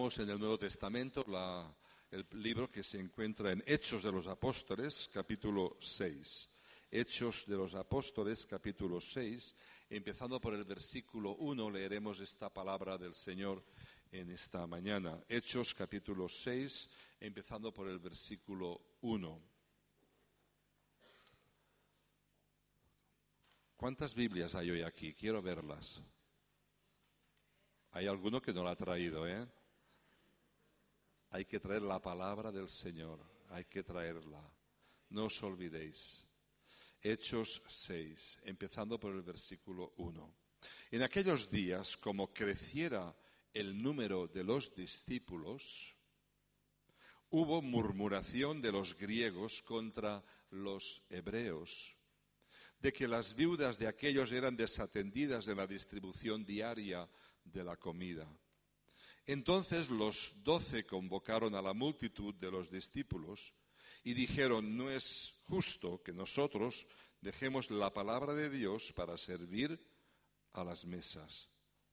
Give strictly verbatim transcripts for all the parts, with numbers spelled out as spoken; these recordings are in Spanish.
En el Nuevo Testamento, la, el libro que se encuentra en Hechos de los Apóstoles, capítulo seis. Hechos de los Apóstoles, capítulo seis. Empezando por el versículo uno, leeremos esta palabra del Señor en esta mañana. Hechos, capítulo seis, empezando por el versículo uno. ¿Cuántas Biblias hay hoy aquí? Quiero verlas. Hay alguno que no la ha traído, ¿eh? Hay que traer la palabra del Señor, hay que traerla. No os olvidéis. Hechos seis, empezando por el versículo uno. En aquellos días, como creciera el número de los discípulos, hubo murmuración de los griegos contra los hebreos, de que las viudas de aquellos eran desatendidas en la distribución diaria de la comida. Entonces los doce convocaron a la multitud de los discípulos y dijeron: no es justo que nosotros dejemos la palabra de Dios para servir a las mesas.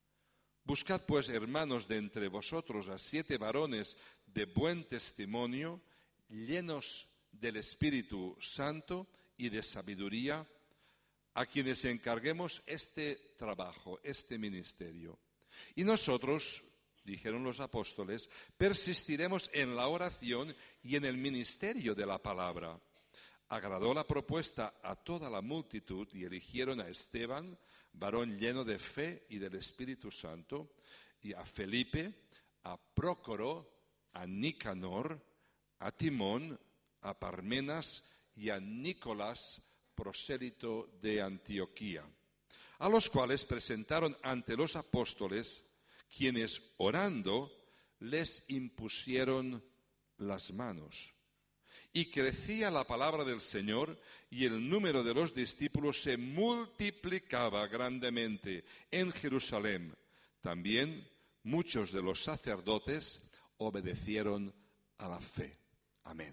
Buscad pues, hermanos, de entre vosotros a siete varones de buen testimonio, llenos del Espíritu Santo y de sabiduría, a quienes encarguemos este trabajo, este ministerio. Y nosotros, dijeron los apóstoles, persistiremos en la oración y en el ministerio de la palabra. Agradó la propuesta a toda la multitud y eligieron a Esteban, varón lleno de fe y del Espíritu Santo, y a Felipe, a Prócoro, a Nicanor, a Timón, a Parmenas y a Nicolás, prosélito de Antioquía, a los cuales presentaron ante los apóstoles, quienes orando les impusieron las manos. Y crecía la palabra del Señor y el número de los discípulos se multiplicaba grandemente en Jerusalén. También muchos de los sacerdotes obedecieron a la fe. Amén.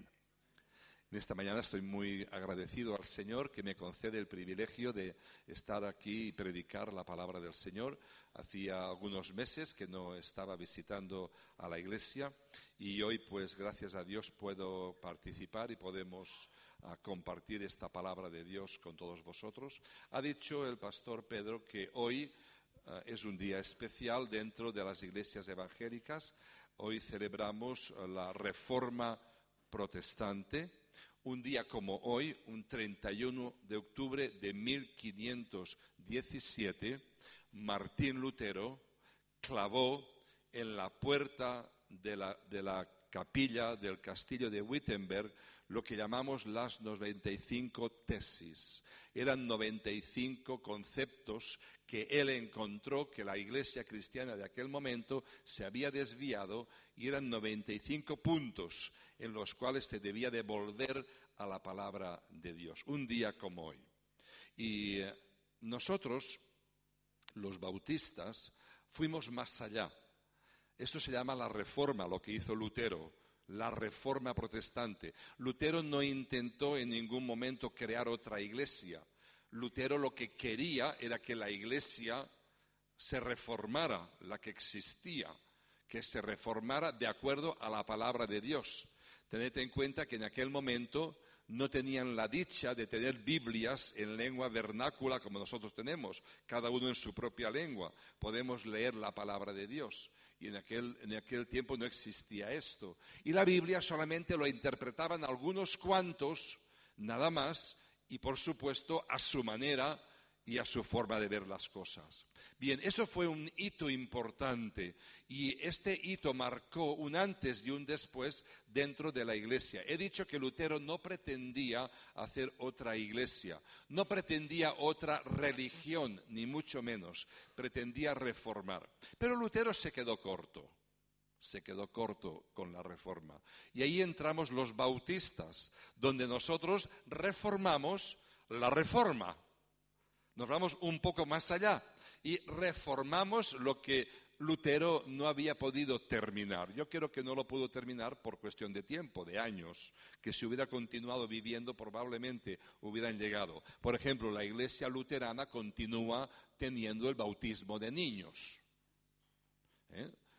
En esta mañana estoy muy agradecido al Señor que me concede el privilegio de estar aquí y predicar la palabra del Señor. Hacía algunos meses que no estaba visitando a la iglesia y hoy, pues, gracias a Dios puedo participar y podemos uh, compartir esta palabra de Dios con todos vosotros. Ha dicho el pastor Pedro que hoy uh, es un día especial dentro de las iglesias evangélicas. Hoy celebramos uh, la Reforma Protestante. Un día como hoy, un treinta y uno de octubre de mil quinientos diecisiete, Martín Lutero clavó en la puerta de la, de la capilla del castillo de Wittenberg lo que llamamos las noventa y cinco tesis. Eran noventa y cinco conceptos que él encontró que la iglesia cristiana de aquel momento se había desviado, y eran noventa y cinco puntos en los cuales se debía de volver a la palabra de Dios, un día como hoy. Y nosotros, los bautistas, fuimos más allá. Esto se llama la Reforma, lo que hizo Lutero, la Reforma Protestante. Lutero no intentó en ningún momento crear otra iglesia. Lutero lo que quería era que la iglesia se reformara, la que existía, que se reformara de acuerdo a la palabra de Dios. Tened en cuenta que en aquel momento no tenían la dicha de tener Biblias en lengua vernácula como nosotros tenemos, cada uno en su propia lengua. Podemos leer la palabra de Dios. Y en aquel, en aquel tiempo no existía esto. Y la Biblia solamente lo interpretaban algunos cuantos, nada más, y por supuesto a su manera y a su forma de ver las cosas. Bien, eso fue un hito importante, y este hito marcó un antes y un después dentro de la iglesia. He dicho que Lutero no pretendía hacer otra iglesia, no pretendía otra religión, ni mucho menos, pretendía reformar. Pero Lutero se quedó corto. Se quedó corto con la reforma. Y ahí entramos los bautistas, donde nosotros reformamos la reforma. Nos vamos un poco más allá y reformamos lo que Lutero no había podido terminar. Yo creo que no lo pudo terminar por cuestión de tiempo, de años, que si hubiera continuado viviendo probablemente hubieran llegado. Por ejemplo, la iglesia luterana continúa teniendo el bautismo de niños. ¿Eh?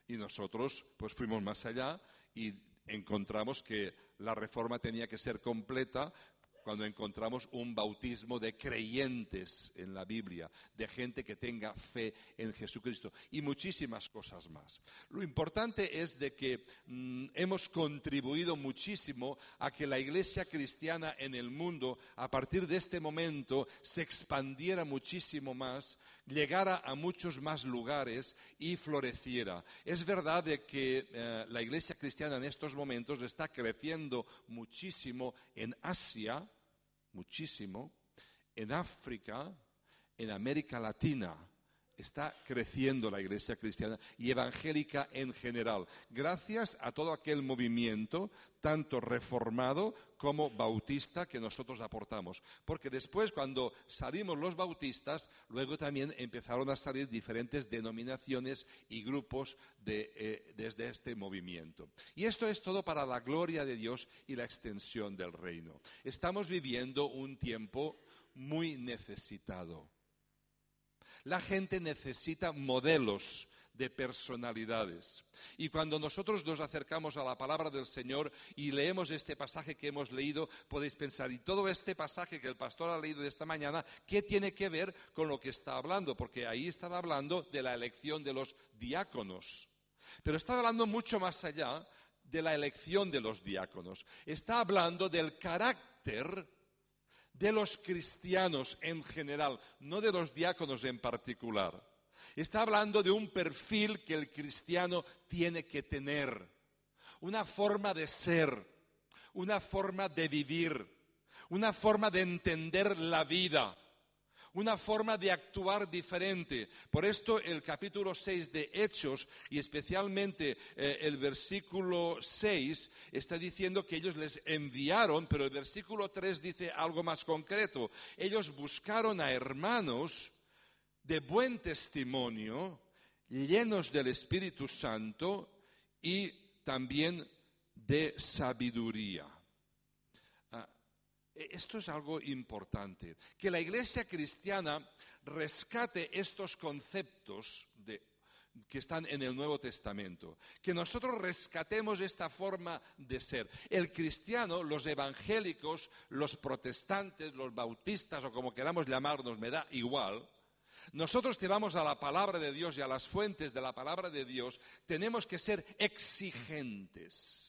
Y nosotros pues fuimos más allá y encontramos que la reforma tenía que ser completa cuando encontramos un bautismo de creyentes en la Biblia, de gente que tenga fe en Jesucristo y muchísimas cosas más. Lo importante es de que mm, hemos contribuido muchísimo a que la iglesia cristiana en el mundo, a partir de este momento, se expandiera muchísimo más, llegara a muchos más lugares y floreciera. Es verdad de que eh, la iglesia cristiana en estos momentos está creciendo muchísimo en Asia, muchísimo, en África, en América Latina. Está creciendo la iglesia cristiana y evangélica en general, gracias a todo aquel movimiento, tanto reformado como bautista, que nosotros aportamos. Porque después, cuando salimos los bautistas, luego también empezaron a salir diferentes denominaciones y grupos de, eh, desde este movimiento. Y esto es todo para la gloria de Dios y la extensión del reino. Estamos viviendo un tiempo muy necesitado. La gente necesita modelos de personalidades. Y cuando nosotros nos acercamos a la palabra del Señor y leemos este pasaje que hemos leído, podéis pensar, y todo este pasaje que el pastor ha leído de esta mañana, ¿qué tiene que ver con lo que está hablando? Porque ahí estaba hablando de la elección de los diáconos. Pero está hablando mucho más allá de la elección de los diáconos. Está hablando del carácter de los cristianos en general, no de los diáconos en particular. Está hablando de un perfil que el cristiano tiene que tener, una forma de ser, una forma de vivir, una forma de entender la vida, una forma de actuar diferente. Por esto el capítulo seis de Hechos, y especialmente eh, el versículo seis, está diciendo que ellos les enviaron, pero el versículo tres dice algo más concreto. Ellos buscaron a hermanos de buen testimonio, llenos del Espíritu Santo y también de sabiduría. Esto es algo importante, que la iglesia cristiana rescate estos conceptos de, que están en el Nuevo Testamento, que nosotros rescatemos esta forma de ser. El cristiano, los evangélicos, los protestantes, los bautistas o como queramos llamarnos, me da igual. Nosotros que vamos a la palabra de Dios y a las fuentes de la palabra de Dios, tenemos que ser exigentes.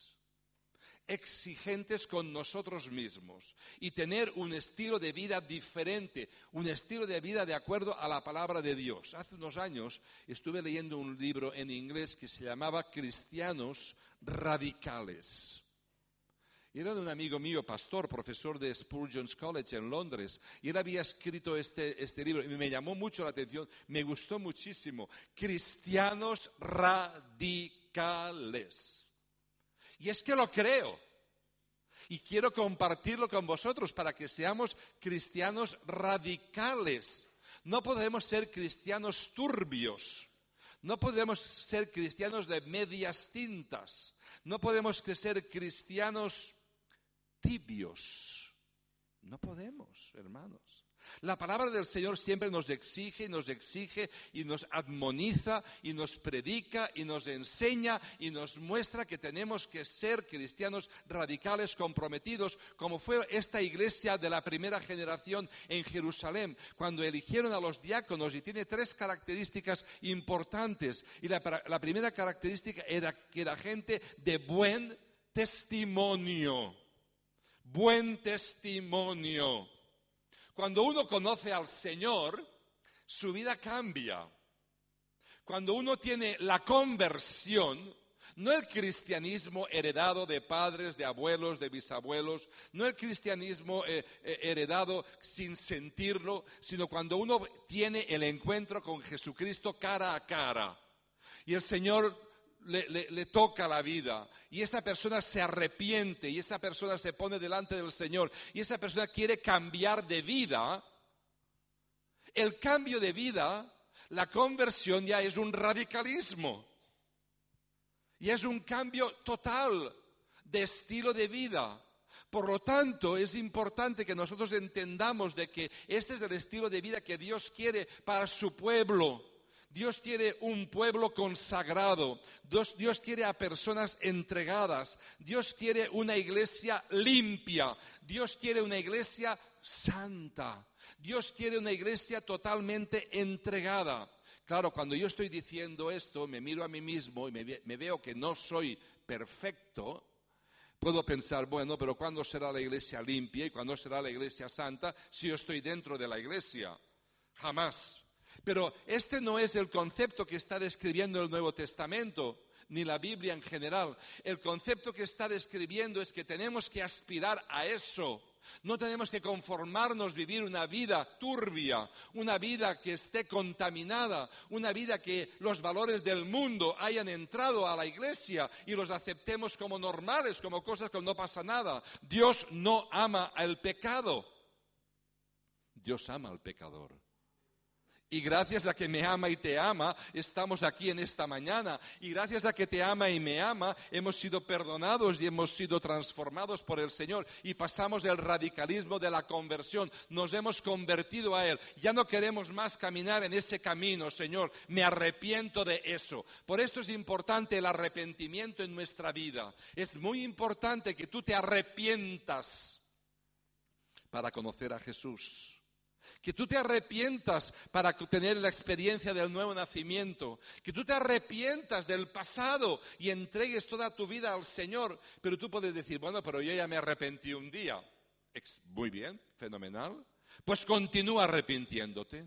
exigentes con nosotros mismos y tener un estilo de vida diferente, un estilo de vida de acuerdo a la palabra de Dios. Hace unos años estuve leyendo un libro en inglés que se llamaba Cristianos Radicales. Era de un amigo mío, pastor, profesor de Spurgeon's College en Londres, y él había escrito este, este libro y me llamó mucho la atención, me gustó muchísimo. Cristianos radicales. Y es que lo creo. Y quiero compartirlo con vosotros para que seamos cristianos radicales. No podemos ser cristianos turbios. No podemos ser cristianos de medias tintas. No podemos ser cristianos tibios. No podemos, hermanos. La palabra del Señor siempre nos exige y nos exige y nos admoniza y nos predica y nos enseña y nos muestra que tenemos que ser cristianos radicales comprometidos, como fue esta iglesia de la primera generación en Jerusalén, cuando eligieron a los diáconos, y tiene tres características importantes. Y la, la primera característica era que era gente de buen testimonio. Buen testimonio. Cuando uno conoce al Señor, su vida cambia. Cuando uno tiene la conversión, no el cristianismo heredado de padres, de abuelos, de bisabuelos, no el cristianismo eh, eh, heredado sin sentirlo, sino cuando uno tiene el encuentro con Jesucristo cara a cara. Y el Señor Le, le, le toca la vida y esa persona se arrepiente y esa persona se pone delante del Señor y esa persona quiere cambiar de vida. El cambio de vida, la conversión ya es un radicalismo y es un cambio total de estilo de vida. Por lo tanto, es importante que nosotros entendamos de que este es el estilo de vida que Dios quiere para su pueblo. Dios quiere un pueblo consagrado. Dios, Dios quiere a personas entregadas. Dios quiere una iglesia limpia. Dios quiere una iglesia santa. Dios quiere una iglesia totalmente entregada. Claro, cuando yo estoy diciendo esto, me miro a mí mismo y me, me veo que no soy perfecto. Puedo pensar, bueno, pero ¿cuándo será la iglesia limpia y cuándo será la iglesia santa si yo estoy dentro de la iglesia? Jamás. Pero este no es el concepto que está describiendo el Nuevo Testamento, ni la Biblia en general. El concepto que está describiendo es que tenemos que aspirar a eso. No tenemos que conformarnos vivir una vida turbia, una vida que esté contaminada, una vida que los valores del mundo hayan entrado a la iglesia y los aceptemos como normales, como cosas que no pasa nada. Dios no ama al pecado. Dios ama al pecador. Y gracias a que me ama y te ama, estamos aquí en esta mañana. Y gracias a que te ama y me ama, hemos sido perdonados y hemos sido transformados por el Señor. Y pasamos del radicalismo de la conversión. Nos hemos convertido a Él. Ya no queremos más caminar en ese camino, Señor. Me arrepiento de eso. Por esto es importante el arrepentimiento en nuestra vida. Es muy importante que tú te arrepientas para conocer a Jesús. Que tú te arrepientas para tener la experiencia del nuevo nacimiento. Que tú te arrepientas del pasado y entregues toda tu vida al Señor. Pero tú puedes decir, bueno, pero yo ya me arrepentí un día. Muy bien, fenomenal. Pues continúa arrepintiéndote.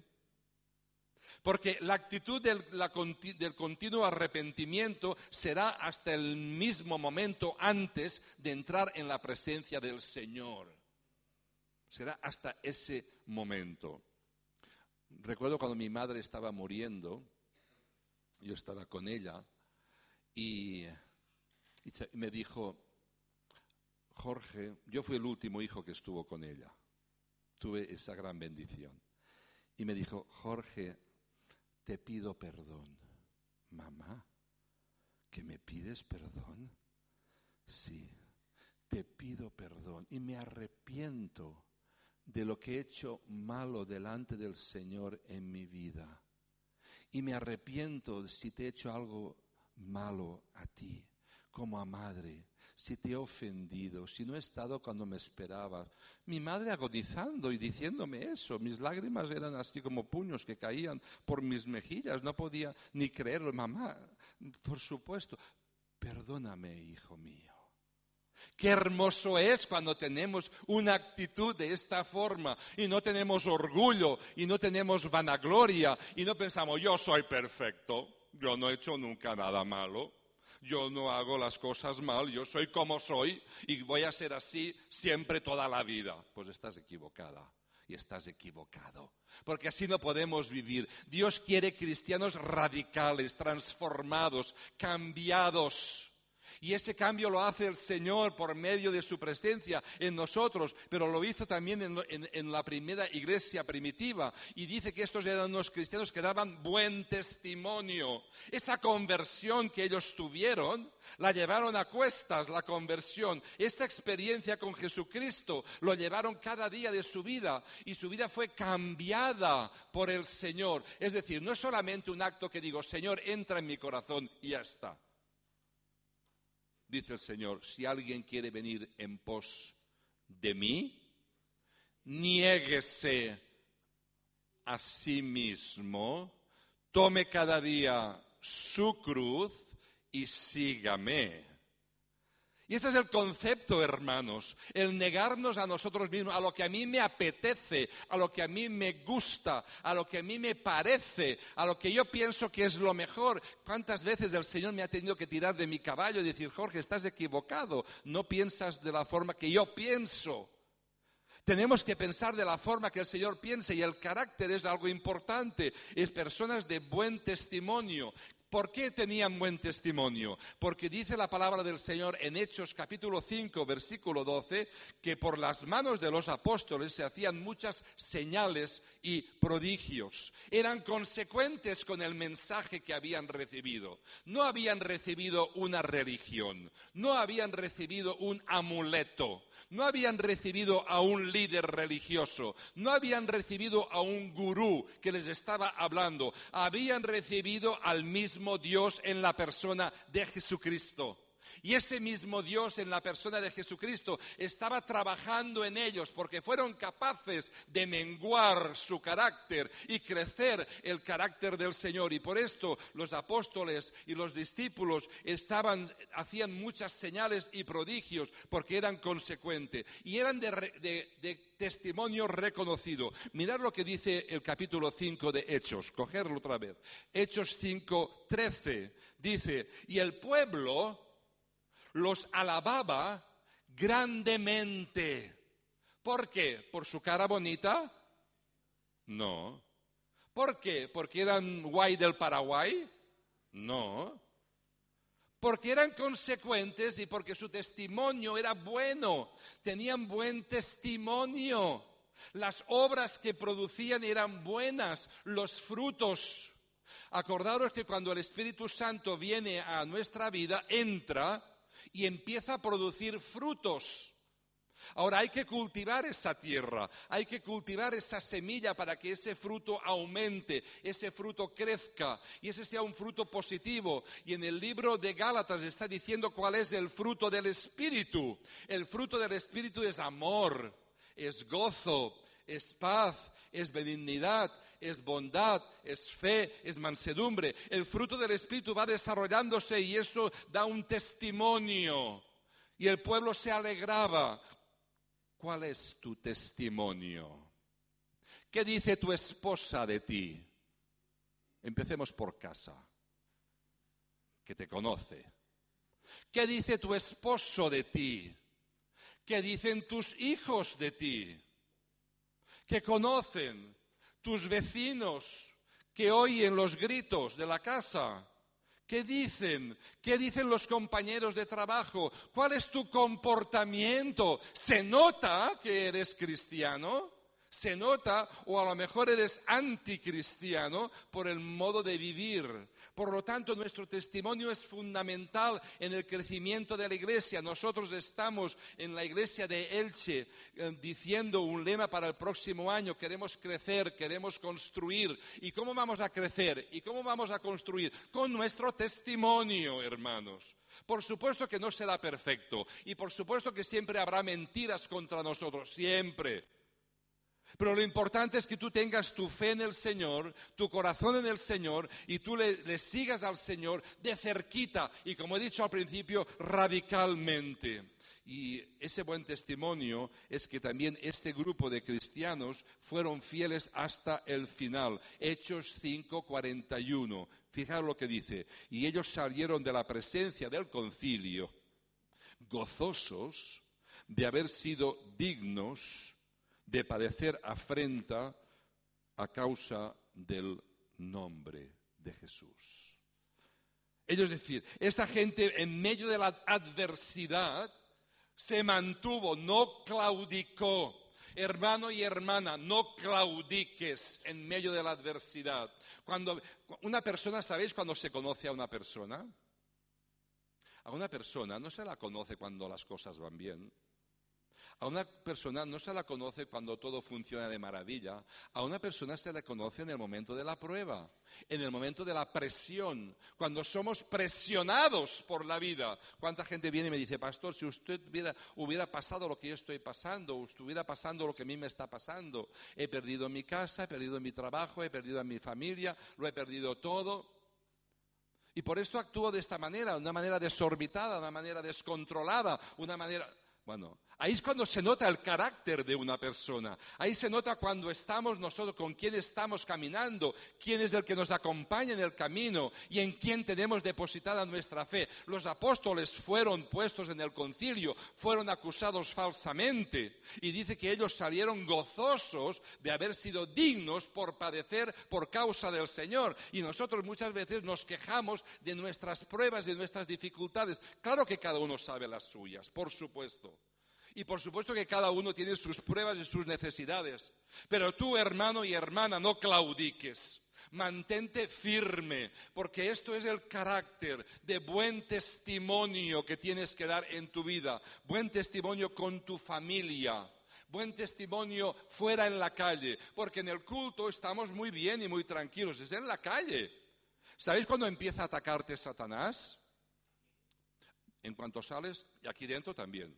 Porque la actitud del, la, del continuo arrepentimiento será hasta el mismo momento antes de entrar en la presencia del Señor. Será hasta ese momento. Recuerdo cuando mi madre estaba muriendo, yo estaba con ella y, y me dijo, Jorge, yo fui el último hijo que estuvo con ella. Tuve esa gran bendición. Y me dijo, Jorge, te pido perdón. Mamá, ¿que me pides perdón? Sí, te pido perdón y me arrepiento de lo que he hecho malo delante del Señor en mi vida. Y me arrepiento si te he hecho algo malo a ti, como a madre, si te he ofendido, si no he estado cuando me esperabas. Mi madre agonizando y diciéndome eso, mis lágrimas eran así como puños que caían por mis mejillas, no podía ni creerlo. Mamá, por supuesto, perdóname, hijo mío. Qué hermoso es cuando tenemos una actitud de esta forma y no tenemos orgullo y no tenemos vanagloria y no pensamos, yo soy perfecto, yo no he hecho nunca nada malo, yo no hago las cosas mal, yo soy como soy y voy a ser así siempre toda la vida. Pues estás equivocada y estás equivocado, porque así no podemos vivir. Dios quiere cristianos radicales, transformados, cambiados. Y ese cambio lo hace el Señor por medio de su presencia en nosotros, pero lo hizo también en, en, en la primera iglesia primitiva. Y dice que estos eran unos cristianos que daban buen testimonio. Esa conversión que ellos tuvieron, la llevaron a cuestas, la conversión. Esta experiencia con Jesucristo lo llevaron cada día de su vida y su vida fue cambiada por el Señor. Es decir, no es solamente un acto que digo, Señor, entra en mi corazón y ya está. Dice el Señor, si alguien quiere venir en pos de mí, niéguese a sí mismo, tome cada día su cruz y sígame. Y este es el concepto, hermanos, el negarnos a nosotros mismos, a lo que a mí me apetece, a lo que a mí me gusta, a lo que a mí me parece, a lo que yo pienso que es lo mejor. ¿Cuántas veces el Señor me ha tenido que tirar de mi caballo y decir, Jorge, estás equivocado, no piensas de la forma que yo pienso? Tenemos que pensar de la forma que el Señor piensa y el carácter es algo importante. Es personas de buen testimonio, ¿Por qué tenían buen testimonio? Porque dice la palabra del Señor en Hechos capítulo cinco, versículo doce, que por las manos de los apóstoles se hacían muchas señales y prodigios. Eran consecuentes con el mensaje que habían recibido. No habían recibido una religión, no habían recibido un amuleto, no habían recibido a un líder religioso, no habían recibido a un gurú que les estaba hablando, habían recibido al mismo Dios en la persona de Jesucristo. Y ese mismo Dios en la persona de Jesucristo estaba trabajando en ellos porque fueron capaces de menguar su carácter y crecer el carácter del Señor. Y por esto los apóstoles y los discípulos estaban, hacían muchas señales y prodigios porque eran consecuentes y eran de, de, de testimonio reconocido. Mirad lo que dice el capítulo cinco de Hechos, cogerlo otra vez. Hechos cinco, trece, dice, y el pueblo los alababa grandemente. ¿Por qué? ¿Por su cara bonita? No. ¿Por qué? ¿Porque eran guay del Paraguay? No. Porque eran consecuentes y porque su testimonio era bueno. Tenían buen testimonio. Las obras que producían eran buenas. Los frutos. Acordaros que cuando el Espíritu Santo viene a nuestra vida, entra y empieza a producir frutos. Ahora hay que cultivar esa tierra, hay que cultivar esa semilla para que ese fruto aumente, ese fruto crezca y ese sea un fruto positivo. Y en el libro de Gálatas está diciendo cuál es el fruto del Espíritu. El fruto del Espíritu es amor, es gozo, es paz, es benignidad, es bondad, es fe, es mansedumbre. El fruto del Espíritu va desarrollándose y eso da un testimonio. Y el pueblo se alegraba. ¿Cuál es tu testimonio? ¿Qué dice tu esposa de ti? Empecemos por casa, que te conoce. ¿Qué dice tu esposo de ti? ¿Qué dicen tus hijos de ti? Que conocen tus vecinos, que oyen los gritos de la casa. ¿Qué dicen? ¿Qué dicen los compañeros de trabajo? ¿Cuál es tu comportamiento? ¿Se nota que eres cristiano? ¿Se nota o a lo mejor eres anticristiano por el modo de vivir? Por lo tanto, nuestro testimonio es fundamental en el crecimiento de la iglesia. Nosotros estamos en la iglesia de Elche eh, diciendo un lema para el próximo año. Queremos crecer, queremos construir. ¿Y cómo vamos a crecer? ¿Y cómo vamos a construir? Con nuestro testimonio, hermanos. Por supuesto que no será perfecto. Y por supuesto que siempre habrá mentiras contra nosotros. Siempre. Pero lo importante es que tú tengas tu fe en el Señor, tu corazón en el Señor y tú le, le sigas al Señor de cerquita y, como he dicho al principio, radicalmente. Y ese buen testimonio es que también este grupo de cristianos fueron fieles hasta el final. Hechos cinco, cuarenta y uno. Fijaros lo que dice. Y ellos salieron de la presencia del concilio gozosos de haber sido dignos de padecer afrenta a causa del nombre de Jesús. Es decir, esta gente en medio de la adversidad se mantuvo, no claudicó. Hermano y hermana, no claudiques en medio de la adversidad. Cuando una persona, ¿sabéis cuando se conoce a una persona? A una persona no se la conoce cuando las cosas van bien. A una persona no se la conoce cuando todo funciona de maravilla. A una persona se la conoce en el momento de la prueba, en el momento de la presión, cuando somos presionados por la vida. ¿Cuánta gente viene y me dice, pastor, si usted hubiera, hubiera pasado lo que yo estoy pasando, o estuviera pasando lo que a mí me está pasando? He perdido mi casa, he perdido mi trabajo, he perdido a mi familia, lo he perdido todo. Y por esto actúo de esta manera, una manera desorbitada, una manera descontrolada, una manera... Bueno, Ahí es cuando se nota el carácter de una persona. Ahí se nota cuando estamos nosotros, con quién estamos caminando, quién es el que nos acompaña en el camino y en quién tenemos depositada nuestra fe. Los apóstoles fueron puestos en el concilio, fueron acusados falsamente y dice que ellos salieron gozosos de haber sido dignos por padecer por causa del Señor. Y nosotros muchas veces nos quejamos de nuestras pruebas, de nuestras dificultades. Claro que cada uno sabe las suyas, por supuesto. Y por supuesto que cada uno tiene sus pruebas y sus necesidades. Pero tú, hermano y hermana, no claudiques. Mantente firme, porque esto es el carácter de buen testimonio que tienes que dar en tu vida. Buen testimonio con tu familia. Buen testimonio fuera en la calle. Porque en el culto estamos muy bien y muy tranquilos. Es en la calle. ¿Sabéis cuándo empieza a atacarte Satanás? En cuanto sales, y aquí dentro también.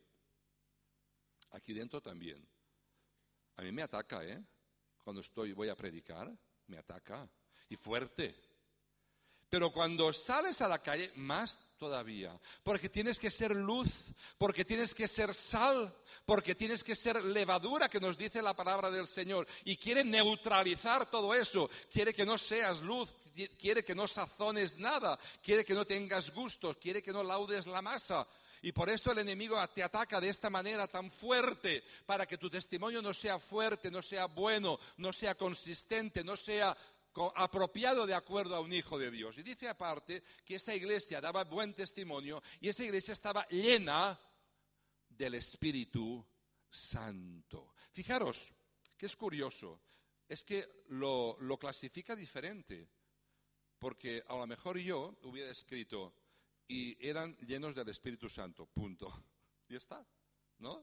Aquí dentro también. A mí me ataca, ¿eh? Cuando estoy, voy a predicar, me ataca. Y fuerte. Pero cuando sales a la calle, más todavía. Porque tienes que ser luz, porque tienes que ser sal, porque tienes que ser levadura, que nos dice la palabra del Señor. Y quiere neutralizar todo eso. Quiere que no seas luz, quiere que no sazones nada, quiere que no tengas gustos, quiere que no laudes la masa. Y por esto el enemigo te ataca de esta manera tan fuerte, para que tu testimonio no sea fuerte, no sea bueno, no sea consistente, no sea apropiado de acuerdo a un hijo de Dios. Y dice aparte que esa iglesia daba buen testimonio y esa iglesia estaba llena del Espíritu Santo. Fijaros, que es curioso, es que lo, lo clasifica diferente, porque a lo mejor yo hubiera escrito y eran llenos del Espíritu Santo, punto. Y está, ¿no?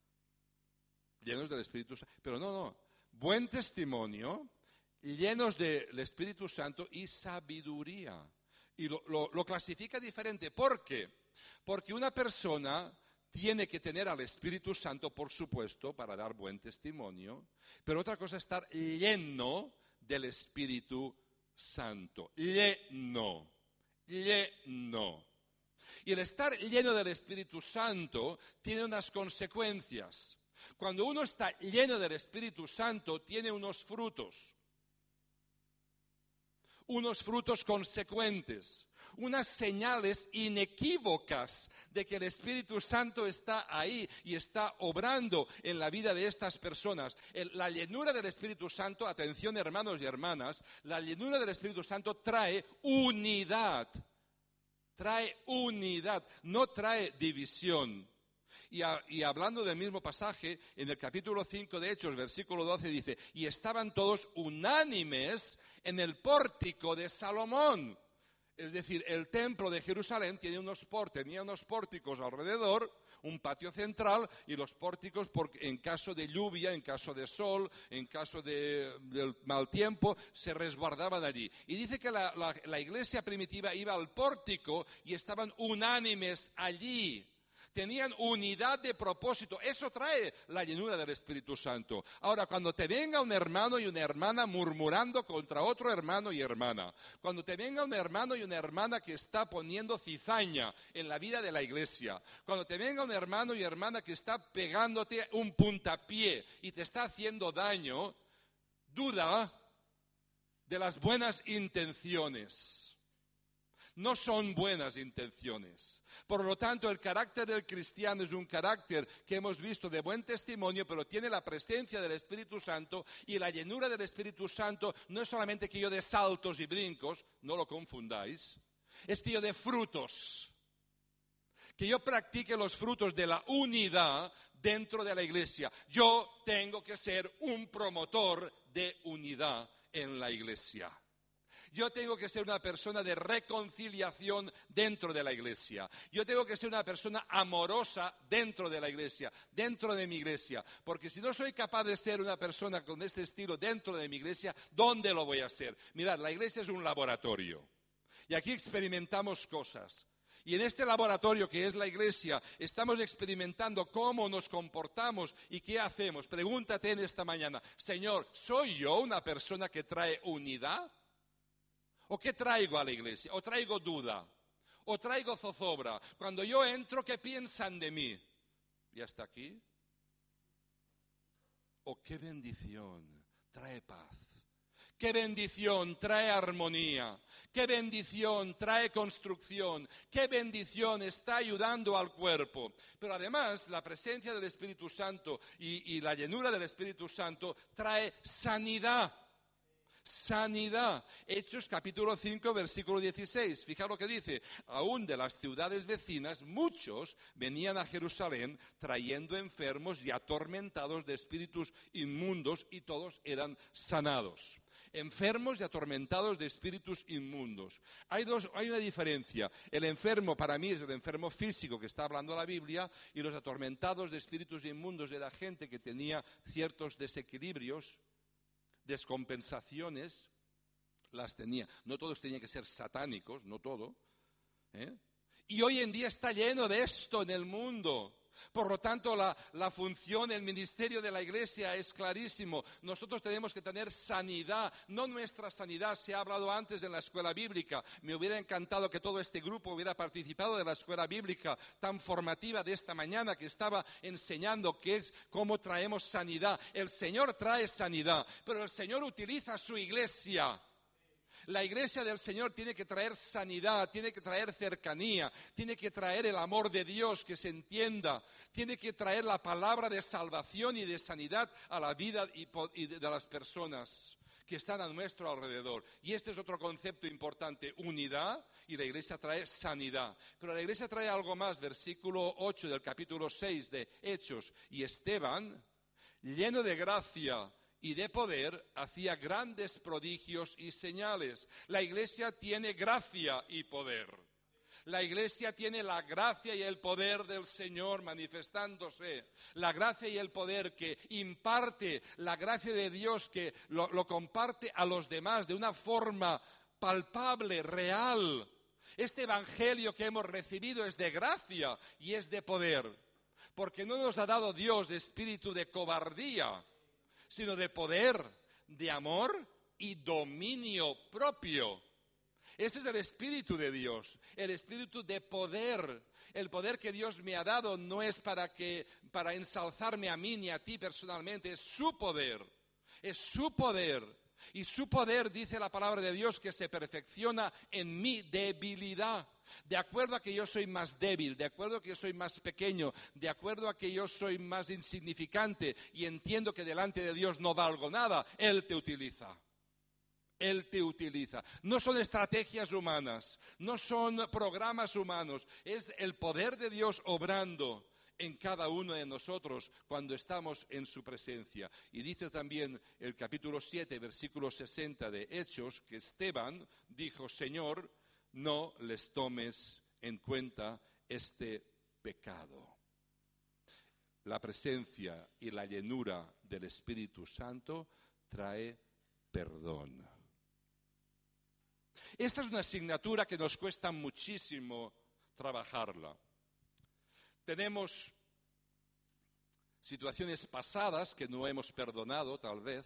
Llenos del Espíritu Santo. Pero no, no. Buen testimonio, llenos del Espíritu Santo y sabiduría. Y lo, lo, lo clasifica diferente. ¿Por qué? Porque una persona tiene que tener al Espíritu Santo, por supuesto, para dar buen testimonio. Pero otra cosa es estar lleno del Espíritu Santo. Lleno. Lleno. Y el estar lleno del Espíritu Santo tiene unas consecuencias. Cuando uno está lleno del Espíritu Santo, tiene unos frutos. Unos frutos consecuentes. Unas señales inequívocas de que el Espíritu Santo está ahí y está obrando en la vida de estas personas. El, la llenura del Espíritu Santo, atención hermanos y hermanas, la llenura del Espíritu Santo trae unidad. Trae unidad, no trae división. Y, a, y hablando del mismo pasaje, en el capítulo cinco de Hechos, versículo doce, dice, y estaban todos unánimes en el pórtico de Salomón. Es decir, el templo de Jerusalén tiene unos por, tenía unos pórticos alrededor, un patio central, y los pórticos por, en caso de lluvia, en caso de sol, en caso de, del mal tiempo, se resguardaban allí. Y dice que la, la, la iglesia primitiva iba al pórtico y estaban unánimes allí. Tenían unidad de propósito. Eso trae la llenura del Espíritu Santo. Ahora, cuando te venga un hermano y una hermana murmurando contra otro hermano y hermana, cuando te venga un hermano y una hermana que está poniendo cizaña en la vida de la iglesia, cuando te venga un hermano y hermana que está pegándote un puntapié y te está haciendo daño, duda de las buenas intenciones. No son buenas intenciones. Por lo tanto, el carácter del cristiano es un carácter que hemos visto de buen testimonio, pero tiene la presencia del Espíritu Santo, y la llenura del Espíritu Santo no es solamente que yo dé saltos y brincos, no lo confundáis, es que yo dé frutos. Que yo practique los frutos de la unidad dentro de la iglesia. Yo tengo que ser un promotor de unidad en la iglesia. Yo tengo que ser una persona de reconciliación dentro de la iglesia. Yo tengo que ser una persona amorosa dentro de la iglesia, dentro de mi iglesia. Porque si no soy capaz de ser una persona con este estilo dentro de mi iglesia, ¿dónde lo voy a hacer? Mirad, la iglesia es un laboratorio. Y aquí experimentamos cosas. Y en este laboratorio que es la iglesia, estamos experimentando cómo nos comportamos y qué hacemos. Pregúntate en esta mañana, Señor, ¿soy yo una persona que trae unidad? ¿O qué traigo a la iglesia? ¿O traigo duda? ¿O traigo zozobra? Cuando yo entro, ¿qué piensan de mí? ¿Y hasta aquí? Oh, qué bendición, trae paz. Qué bendición, trae armonía. Qué bendición, trae construcción. Qué bendición, está ayudando al cuerpo. Pero además, la presencia del Espíritu Santo y, y la llenura del Espíritu Santo trae sanidad. Sanidad. Hechos capítulo cinco, versículo dieciséis. Fijaos lo que dice. Aún de las ciudades vecinas, muchos venían a Jerusalén trayendo enfermos y atormentados de espíritus inmundos, y todos eran sanados. Enfermos y atormentados de espíritus inmundos. Hay, dos, hay una diferencia. El enfermo para mí es el enfermo físico que está hablando la Biblia, y los atormentados de espíritus inmundos era gente que tenía ciertos desequilibrios, descompensaciones, las tenía. No todos tenían que ser satánicos, no todo. ¿eh? Y hoy en día está lleno de esto en el mundo. Por lo tanto, la, la función, el ministerio de la Iglesia es clarísimo. Nosotros tenemos que tener sanidad, no nuestra sanidad. Se ha hablado antes en la escuela bíblica. Me hubiera encantado que todo este grupo hubiera participado de la escuela bíblica tan formativa de esta mañana, que estaba enseñando qué es, cómo traemos sanidad. El Señor trae sanidad, pero el Señor utiliza su Iglesia. La Iglesia del Señor tiene que traer sanidad, tiene que traer cercanía, tiene que traer el amor de Dios, que se entienda, tiene que traer la palabra de salvación y de sanidad a la vida de las personas que están a nuestro alrededor. Y este es otro concepto importante, unidad, y la Iglesia trae sanidad. Pero la Iglesia trae algo más, versículo ocho del capítulo seis de Hechos. Y Esteban, lleno de gracia y de poder, hacía grandes prodigios y señales. La Iglesia tiene gracia y poder. La Iglesia tiene la gracia y el poder del Señor manifestándose. La gracia y el poder que imparte, la gracia de Dios que lo, lo comparte a los demás de una forma palpable, real. Este evangelio que hemos recibido es de gracia y es de poder. Porque no nos ha dado Dios espíritu de cobardía, sino de poder, de amor y dominio propio. Este es el Espíritu de Dios, el Espíritu de poder. El poder que Dios me ha dado no es para, que, para ensalzarme a mí ni a ti personalmente, es su poder, es su poder. Y su poder, dice la palabra de Dios, que se perfecciona en mi debilidad. De acuerdo a que yo soy más débil, de acuerdo a que yo soy más pequeño, de acuerdo a que yo soy más insignificante y entiendo que delante de Dios no valgo nada, Él te utiliza. Él te utiliza. No son estrategias humanas, no son programas humanos, es el poder de Dios obrando en cada uno de nosotros cuando estamos en su presencia. Y dice también el capítulo siete, versículo sesenta de Hechos, que Esteban dijo: Señor, no les tomes en cuenta este pecado. La presencia y la llenura del Espíritu Santo trae perdón. Esta es una asignatura que nos cuesta muchísimo trabajarla. Tenemos situaciones pasadas que no hemos perdonado, tal vez,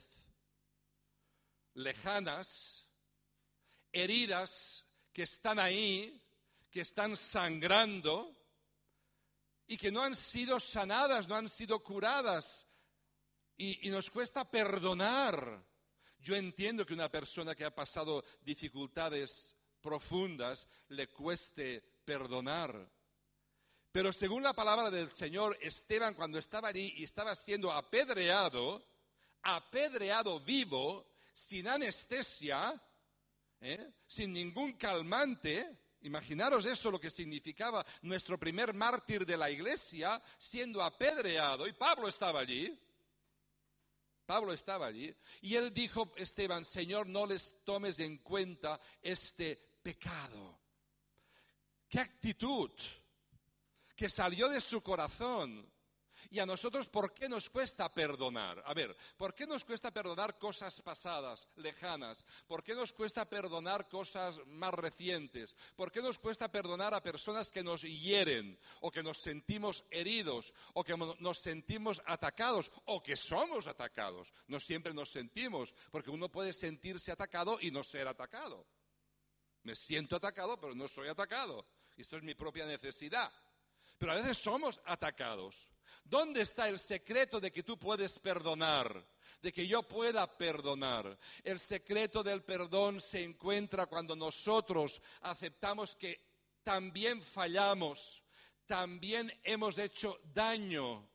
lejanas, heridas que están ahí, que están sangrando y que no han sido sanadas, no han sido curadas. Y, y nos cuesta perdonar. Yo entiendo que una persona que ha pasado dificultades profundas le cueste perdonar. Pero según la palabra del Señor, Esteban, cuando estaba allí y estaba siendo apedreado, apedreado vivo, sin anestesia, ¿eh? sin ningún calmante, imaginaros eso, lo que significaba nuestro primer mártir de la Iglesia, siendo apedreado, y Pablo estaba allí. Pablo estaba allí, y él dijo, Esteban, Señor, no les tomes en cuenta este pecado. ¡Qué actitud! Que salió de su corazón. Y a nosotros, ¿por qué nos cuesta perdonar? A ver, ¿por qué nos cuesta perdonar cosas pasadas, lejanas? ¿Por qué nos cuesta perdonar cosas más recientes? ¿Por qué nos cuesta perdonar a personas que nos hieren, o que nos sentimos heridos, o que nos sentimos atacados, o que somos atacados? No siempre nos sentimos, porque uno puede sentirse atacado y no ser atacado. Me siento atacado, pero no soy atacado. Esto es mi propia necesidad. Pero a veces somos atacados. ¿Dónde está el secreto de que tú puedes perdonar? De que yo pueda perdonar. El secreto del perdón se encuentra cuando nosotros aceptamos que también fallamos, también hemos hecho daño.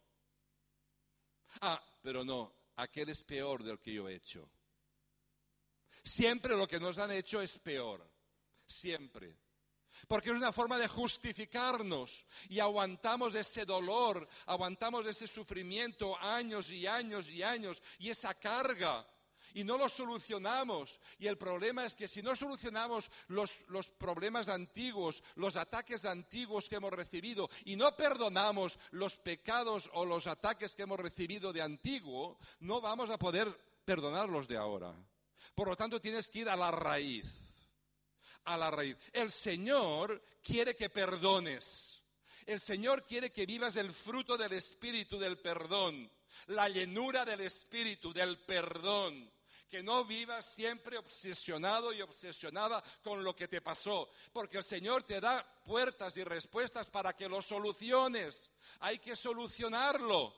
Ah, pero no, aquel es peor del que yo he hecho. Siempre lo que nos han hecho es peor, siempre. Porque es una forma de justificarnos y aguantamos ese dolor, aguantamos ese sufrimiento años y años y años y esa carga y no lo solucionamos. Y el problema es que si no solucionamos los, los problemas antiguos, los ataques antiguos que hemos recibido y no perdonamos los pecados o los ataques que hemos recibido de antiguo, no vamos a poder perdonar los de ahora. Por lo tanto, tienes que ir a la raíz. A la raíz. El Señor quiere que perdones. El Señor quiere que vivas el fruto del Espíritu del perdón, la llenura del Espíritu del perdón. Que no vivas siempre obsesionado y obsesionada con lo que te pasó, porque el Señor te da puertas y respuestas para que lo soluciones. Hay que solucionarlo.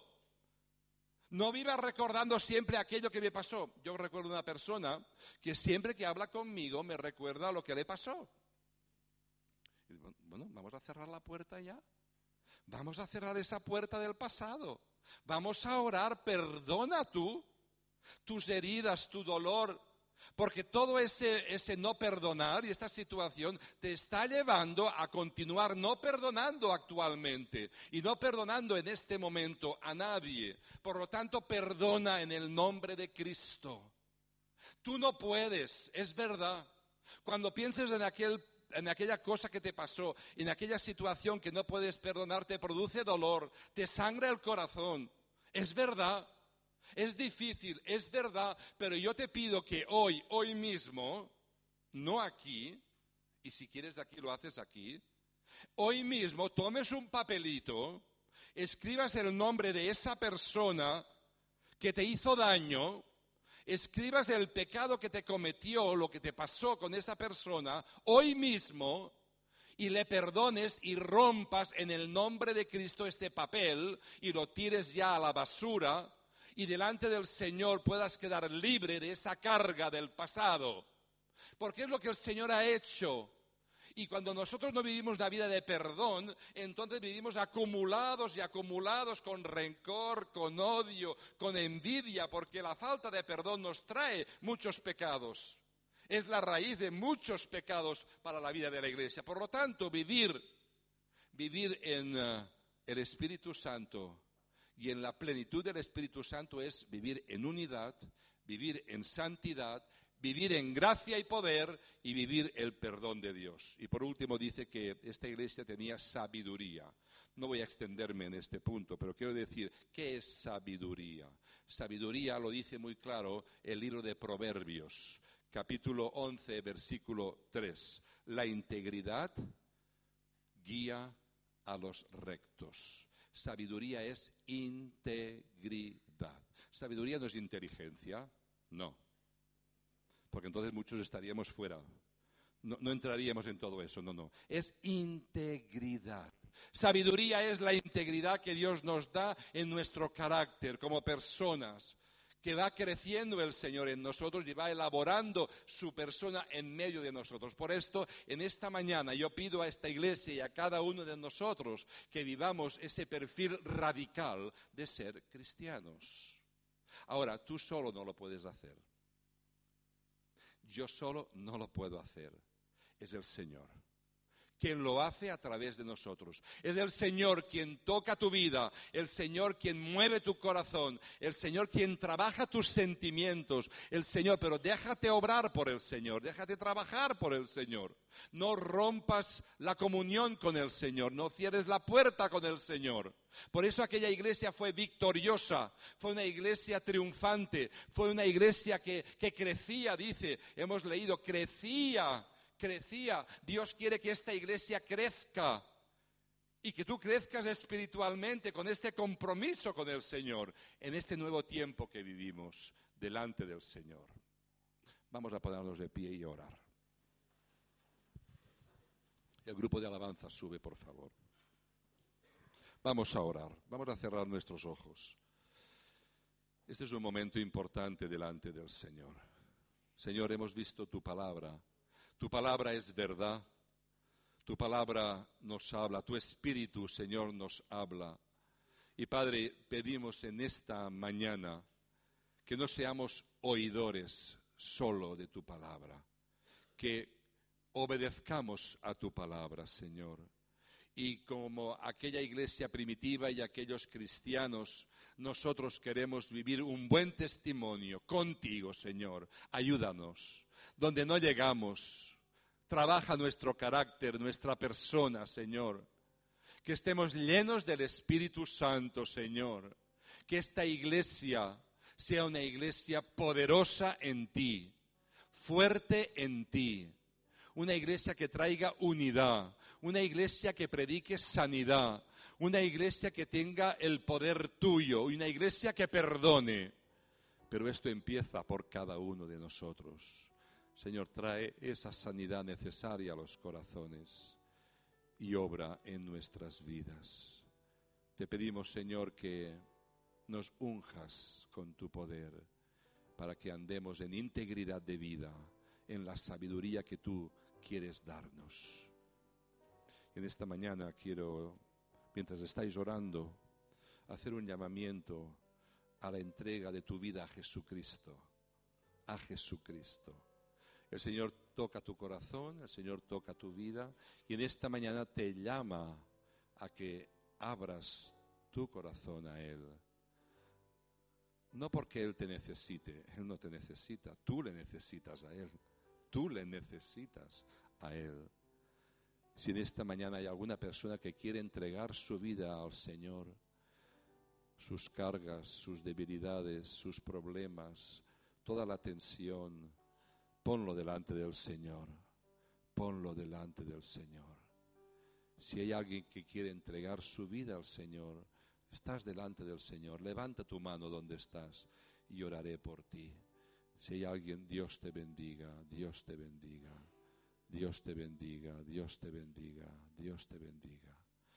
No vivas recordando siempre aquello que me pasó. Yo recuerdo una persona que siempre que habla conmigo me recuerda lo que le pasó. Y bueno, vamos a cerrar la puerta ya. Vamos a cerrar esa puerta del pasado. Vamos a orar, perdona tú tus heridas, tu dolor, porque todo ese, ese no perdonar y esta situación te está llevando a continuar no perdonando actualmente y no perdonando en este momento a nadie. Por lo tanto, perdona en el nombre de Cristo. Tú no puedes, es verdad. Cuando pienses en aquel en aquella cosa que te pasó, en aquella situación que no puedes perdonar, te produce dolor, te sangra el corazón. Es verdad. Es difícil, es verdad, pero yo te pido que hoy, hoy mismo, no aquí, y si quieres aquí lo haces aquí, hoy mismo tomes un papelito, escribas el nombre de esa persona que te hizo daño, escribas el pecado que te cometió, lo que te pasó con esa persona, hoy mismo, y le perdones y rompas en el nombre de Cristo ese papel y lo tires ya a la basura, y delante del Señor puedas quedar libre de esa carga del pasado. Porque es lo que el Señor ha hecho. Y cuando nosotros no vivimos la vida de perdón, entonces vivimos acumulados y acumulados con rencor, con odio, con envidia, porque la falta de perdón nos trae muchos pecados. Es la raíz de muchos pecados para la vida de la Iglesia. Por lo tanto, vivir, vivir en uh, el Espíritu Santo y en la plenitud del Espíritu Santo es vivir en unidad, vivir en santidad, vivir en gracia y poder y vivir el perdón de Dios. Y por último dice que esta iglesia tenía sabiduría. No voy a extenderme en este punto, pero quiero decir, ¿qué es sabiduría? Sabiduría lo dice muy claro el libro de Proverbios, capítulo once, versículo tres. La integridad guía a los rectos. Sabiduría es integridad. Sabiduría no es inteligencia, no. Porque entonces muchos estaríamos fuera. No, no entraríamos en todo eso, no, no. Es integridad. Sabiduría es la integridad que Dios nos da en nuestro carácter como personas, que va creciendo el Señor en nosotros y va elaborando su persona en medio de nosotros. Por esto, en esta mañana yo pido a esta iglesia y a cada uno de nosotros que vivamos ese perfil radical de ser cristianos. Ahora, tú solo no lo puedes hacer. Yo solo no lo puedo hacer. Es el Señor quien lo hace a través de nosotros. Es el Señor quien toca tu vida, el Señor quien mueve tu corazón, el Señor quien trabaja tus sentimientos, el Señor, pero déjate obrar por el Señor, déjate trabajar por el Señor. No rompas la comunión con el Señor, no cierres la puerta con el Señor. Por eso aquella iglesia fue victoriosa, fue una iglesia triunfante, fue una iglesia que, que crecía, dice, hemos leído, crecía. Crecía. Dios quiere que esta iglesia crezca y que tú crezcas espiritualmente con este compromiso con el Señor en este nuevo tiempo que vivimos delante del Señor. Vamos a ponernos de pie y orar. El grupo de alabanza sube, por favor. Vamos a orar, vamos a cerrar nuestros ojos. Este es un momento importante delante del Señor. Señor, hemos visto tu palabra. Tu palabra es verdad. Tu palabra nos habla. Tu Espíritu, Señor, nos habla. Y Padre, pedimos en esta mañana que no seamos oidores solo de tu palabra, que obedezcamos a tu palabra, Señor. Y como aquella iglesia primitiva y aquellos cristianos, nosotros queremos vivir un buen testimonio contigo, Señor. Ayúdanos. Donde no llegamos, trabaja nuestro carácter, nuestra persona, Señor. Que estemos llenos del Espíritu Santo, Señor. Que esta iglesia sea una iglesia poderosa en ti, fuerte en ti. Una iglesia que traiga unidad, una iglesia que predique sanidad, una iglesia que tenga el poder tuyo, una iglesia que perdone. Pero esto empieza por cada uno de nosotros. Señor, trae esa sanidad necesaria a los corazones y obra en nuestras vidas. Te pedimos, Señor, que nos unjas con tu poder para que andemos en integridad de vida, en la sabiduría que tú quieres darnos. En esta mañana quiero, mientras estáis orando, hacer un llamamiento a la entrega de tu vida a Jesucristo, a Jesucristo. El Señor toca tu corazón, el Señor toca tu vida y en esta mañana te llama a que abras tu corazón a Él. No porque Él te necesite, Él no te necesita, tú le necesitas a Él. Tú le necesitas a Él. Si en esta mañana hay alguna persona que quiere entregar su vida al Señor, sus cargas, sus debilidades, sus problemas, toda la tensión, ponlo delante del Señor. Ponlo delante del Señor. Si hay alguien que quiere entregar su vida al Señor, estás delante del Señor. Levanta tu mano donde estás y oraré por ti. Si hay alguien, Dios te bendiga, Dios te bendiga, Dios te bendiga, Dios te bendiga, Dios te bendiga.